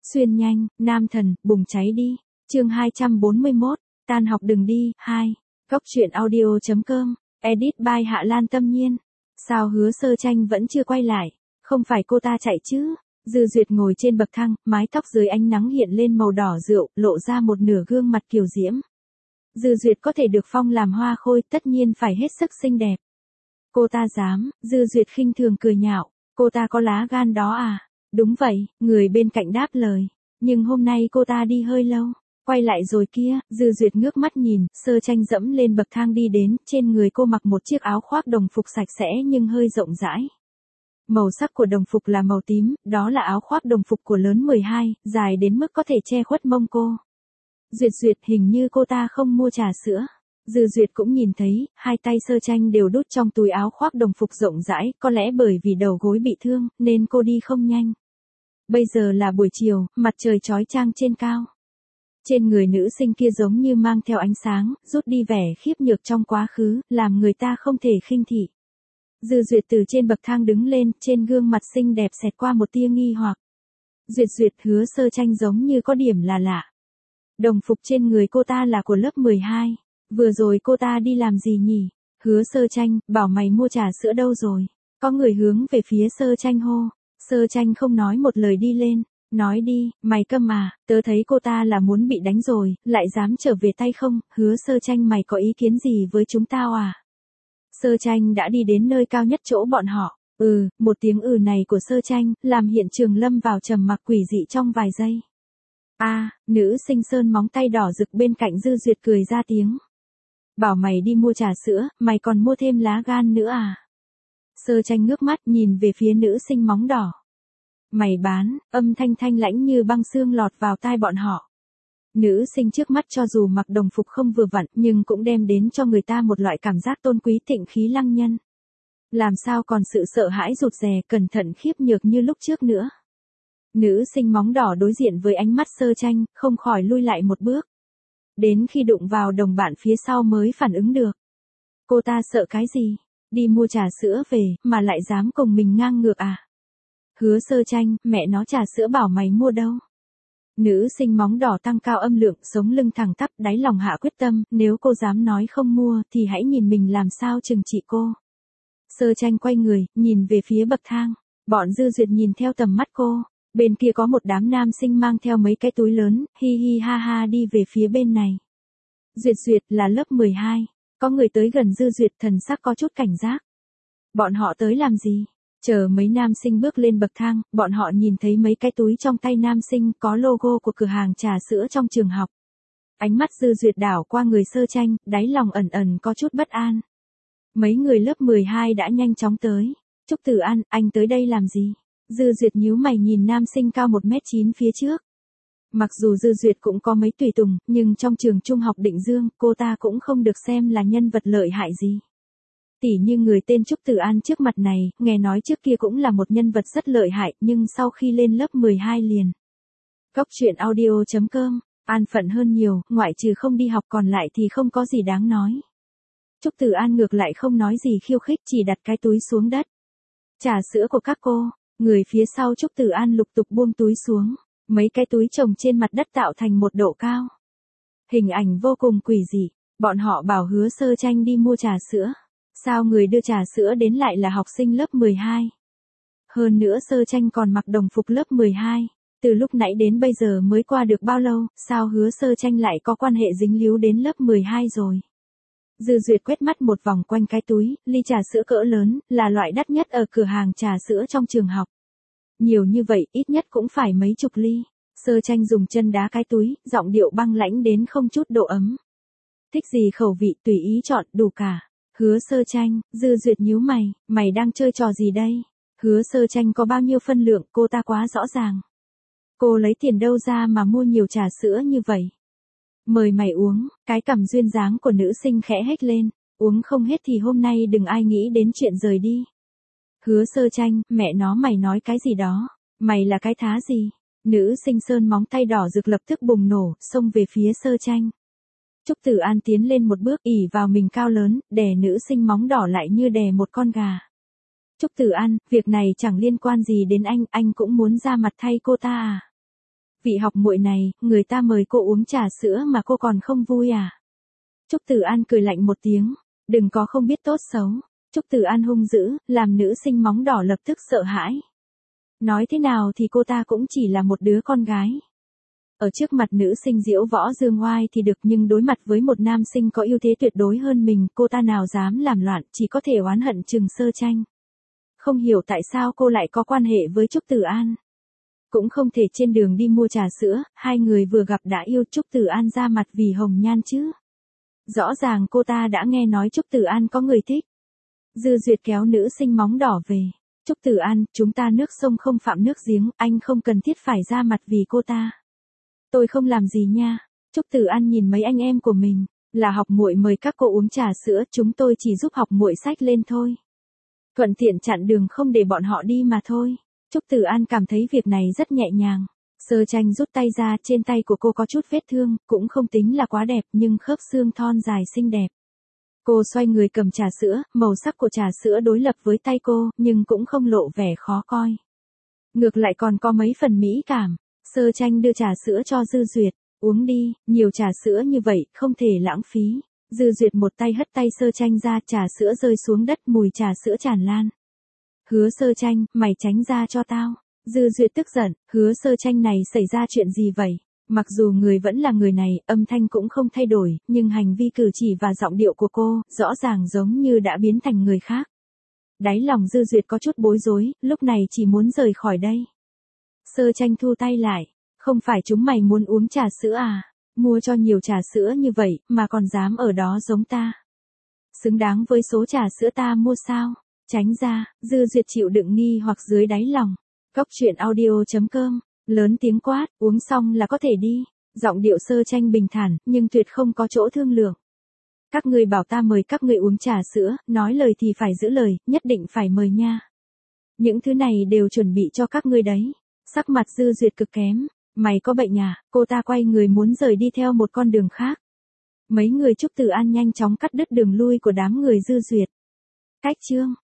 Xuyên nhanh, nam thần, bùng cháy đi. Chương 241, tan học đừng đi, 2. Góc truyện audio.com, edit by Hạ Lan Tâm Nhiên. Sao Hứa Sơ Tranh vẫn chưa quay lại? Không phải cô ta chạy chứ? Dư Duyệt ngồi trên bậc thang, mái tóc dưới ánh nắng hiện lên màu đỏ rượu, lộ ra một nửa gương mặt kiều diễm. Dư Duyệt có thể được phong làm hoa khôi, tất nhiên phải hết sức xinh đẹp. Cô ta dám? Dư Duyệt khinh thường cười nhạo. Cô ta có lá gan đó à? Đúng vậy, người bên cạnh đáp lời. Nhưng hôm nay cô ta đi hơi lâu. Quay lại rồi kia, Dư Duyệt ngước mắt nhìn, Sơ Tranh dẫm lên bậc thang đi đến, trên người cô mặc một chiếc áo khoác đồng phục sạch sẽ nhưng hơi rộng rãi. Màu sắc của đồng phục là màu tím, đó là áo khoác đồng phục của lớn 12, dài đến mức có thể che khuất mông cô. Duyệt, hình như cô ta không mua trà sữa. Dư Duyệt cũng nhìn thấy, hai tay Sơ Tranh đều đút trong túi áo khoác đồng phục rộng rãi, có lẽ bởi vì đầu gối bị thương, nên cô đi không nhanh. Bây giờ là buổi chiều, mặt trời chói chang trên cao. Trên người nữ sinh kia giống như mang theo ánh sáng, rút đi vẻ khiếp nhược trong quá khứ, làm người ta không thể khinh thị. Dư Duyệt từ trên bậc thang đứng lên, trên gương mặt xinh đẹp xẹt qua một tia nghi hoặc. Duyệt, Hứa Sơ Tranh giống như có điểm là lạ. Đồng phục trên người cô ta là của lớp 12. Vừa rồi cô ta đi làm gì nhỉ? Hứa Sơ Tranh, bảo mày mua trà sữa đâu rồi? Có người hướng về phía Sơ Tranh hô. Sơ Tranh không nói một lời đi lên. Nói đi, mày câm à, tớ thấy cô ta là muốn bị đánh rồi, lại dám trở về tay không? Hứa Sơ Tranh, mày có ý kiến gì với chúng tao à? Sơ Tranh đã đi đến nơi cao nhất chỗ bọn họ. Một tiếng này của Sơ Tranh, làm hiện trường lâm vào trầm mặc quỷ dị trong vài giây. Nữ sinh sơn móng tay đỏ rực bên cạnh Dư Duyệt cười ra tiếng. Bảo mày đi mua trà sữa, mày còn mua thêm lá gan nữa à? Sơ Tranh ngước mắt nhìn về phía nữ sinh móng đỏ. Mày bán, âm thanh thanh lãnh như băng xương lọt vào tai bọn họ. Nữ sinh trước mắt cho dù mặc đồng phục không vừa vặn nhưng cũng đem đến cho người ta một loại cảm giác tôn quý tịnh khí lăng nhân. Làm sao còn sự sợ hãi rụt rè cẩn thận khiếp nhược như lúc trước nữa. Nữ sinh móng đỏ đối diện với ánh mắt Sơ Tranh, không khỏi lui lại một bước. Đến khi đụng vào đồng bạn phía sau mới phản ứng được. Cô ta sợ cái gì? Đi mua trà sữa về, mà lại dám cùng mình ngang ngược à? Hứa Sơ Tranh, mẹ nó trà sữa bảo mày mua đâu? Nữ sinh móng đỏ tăng cao âm lượng, sống lưng thẳng tắp, đáy lòng hạ quyết tâm, nếu cô dám nói không mua thì hãy nhìn mình làm sao trừng trị cô. Sơ Tranh quay người, nhìn về phía bậc thang. Bọn Dư Duyệt nhìn theo tầm mắt cô. Bên kia có một đám nam sinh mang theo mấy cái túi lớn, hi hi ha ha đi về phía bên này. Duyệt là lớp 12. Có người tới gần Dư Duyệt, thần sắc có chút cảnh giác. Bọn họ tới làm gì? Chờ mấy nam sinh bước lên bậc thang, bọn họ nhìn thấy mấy cái túi trong tay nam sinh có logo của cửa hàng trà sữa trong trường học. Ánh mắt Dư Duyệt đảo qua người Sơ Tranh, đáy lòng ẩn có chút bất an. Mấy người lớp 12 đã nhanh chóng tới. Trúc Tử An, anh tới đây làm gì? Dư Duyệt nhíu mày nhìn nam sinh cao 1m9 phía trước. Mặc dù Dư Duyệt cũng có mấy tùy tùng, nhưng trong trường trung học Định Dương, cô ta cũng không được xem là nhân vật lợi hại gì. Tỉ như người tên Trúc Tử An trước mặt này, nghe nói trước kia cũng là một nhân vật rất lợi hại, nhưng sau khi lên lớp 12 liền. Góc truyện audio.com, an phận hơn nhiều, ngoại trừ không đi học còn lại thì không có gì đáng nói. Trúc Tử An ngược lại không nói gì khiêu khích, chỉ đặt cái túi xuống đất. Trà sữa của các cô. Người phía sau Trúc Tử An lục tục buông túi xuống. Mấy cái túi chồng trên mặt đất tạo thành một độ cao. Hình ảnh vô cùng quỷ dị. Bọn họ bảo Hứa Sơ Tranh đi mua trà sữa. Sao người đưa trà sữa đến lại là học sinh lớp 12? Hơn nữa Sơ Tranh còn mặc đồng phục lớp 12. Từ lúc nãy đến bây giờ mới qua được bao lâu, sao Hứa Sơ Tranh lại có quan hệ dính líu đến lớp 12 rồi? Dư Duyệt quét mắt một vòng quanh cái túi, ly trà sữa cỡ lớn, là loại đắt nhất ở cửa hàng trà sữa trong trường học. Nhiều như vậy, ít nhất cũng phải mấy chục ly. Sơ Tranh dùng chân đá cái túi, giọng điệu băng lãnh đến không chút độ ấm. Thích gì khẩu vị tùy ý chọn, đủ cả. Hứa Sơ Tranh, Dư Duyệt nhíu mày, mày đang chơi trò gì đây? Hứa Sơ Tranh có bao nhiêu phân lượng, cô ta quá rõ ràng. Cô lấy tiền đâu ra mà mua nhiều trà sữa như vậy? Mời mày uống, cái cằm duyên dáng của nữ sinh khẽ hét lên, uống không hết thì hôm nay đừng ai nghĩ đến chuyện rời đi. Hứa Sơ Tranh, mẹ nó mày nói cái gì đó, mày là cái thá gì? Nữ sinh sơn móng tay đỏ rực lập tức bùng nổ, xông về phía Sơ Tranh. Trúc Tử An tiến lên một bước, ỉ vào mình cao lớn, đè nữ sinh móng đỏ lại như đè một con gà. Trúc Tử An, việc này chẳng liên quan gì đến anh cũng muốn ra mặt thay cô ta à? Vị học muội này, người ta mời cô uống trà sữa mà cô còn không vui à? Trúc Tử An cười lạnh một tiếng, đừng có không biết tốt xấu. Trúc Tử An hung dữ, làm nữ sinh móng đỏ lập tức sợ hãi. Nói thế nào thì cô ta cũng chỉ là một đứa con gái. Ở trước mặt nữ sinh diễu võ dương oai thì được, nhưng đối mặt với một nam sinh có ưu thế tuyệt đối hơn mình, cô ta nào dám làm loạn, chỉ có thể oán hận Trừng Sơ Tranh. Không hiểu tại sao cô lại có quan hệ với Trúc Tử An. Cũng không thể trên đường đi mua trà sữa, hai người vừa gặp đã yêu. Trúc Tử An ra mặt vì hồng nhan chứ. Rõ ràng cô ta đã nghe nói Trúc Tử An có người thích. Dư Duyệt kéo nữ sinh móng đỏ về. Trúc Tử An, chúng ta nước sông không phạm nước giếng, anh không cần thiết phải ra mặt vì cô ta. Tôi không làm gì nha. Trúc Tử An nhìn mấy anh em của mình, là học muội mời các cô uống trà sữa, chúng tôi chỉ giúp học muội xách lên thôi. Thuận tiện chặn đường không để bọn họ đi mà thôi. Trúc Tử An cảm thấy việc này rất nhẹ nhàng. Sơ Tranh rút tay ra, trên tay của cô có chút vết thương, cũng không tính là quá đẹp nhưng khớp xương thon dài xinh đẹp. Cô xoay người cầm trà sữa, màu sắc của trà sữa đối lập với tay cô, nhưng cũng không lộ vẻ khó coi. Ngược lại còn có mấy phần mỹ cảm. Sơ Tranh đưa trà sữa cho Dư Duyệt, uống đi, nhiều trà sữa như vậy, không thể lãng phí. Dư Duyệt một tay hất tay Sơ Tranh ra, trà sữa rơi xuống đất, mùi trà sữa tràn lan. Hứa Sơ Tranh, mày tránh ra cho tao. Dư Duyệt tức giận, Hứa Sơ Tranh này xảy ra chuyện gì vậy? Mặc dù người vẫn là người này, âm thanh cũng không thay đổi, nhưng hành vi cử chỉ và giọng điệu của cô, rõ ràng giống như đã biến thành người khác. Đáy lòng Dư Duyệt có chút bối rối, lúc này chỉ muốn rời khỏi đây. Sơ Tranh thu tay lại, không phải chúng mày muốn uống trà sữa à? Mua cho nhiều trà sữa như vậy, mà còn dám ở đó giống ta. Xứng đáng với số trà sữa ta mua sao? Tránh ra. Dư Duyệt chịu đựng nghi hoặc dưới đáy lòng. Góc truyện audio.com, lớn tiếng quát, uống xong là có thể đi. Giọng điệu Sơ Tranh bình thản, nhưng tuyệt không có chỗ thương lượng. Các ngươi bảo ta mời các ngươi uống trà sữa, nói lời thì phải giữ lời, nhất định phải mời nha. Những thứ này đều chuẩn bị cho các ngươi đấy. Sắc mặt Dư Duyệt cực kém. Mày có bệnh à? Cô ta quay người muốn rời đi theo một con đường khác. Mấy người Trúc Tử An nhanh chóng cắt đứt đường lui của đám người Dư Duyệt. Cách chương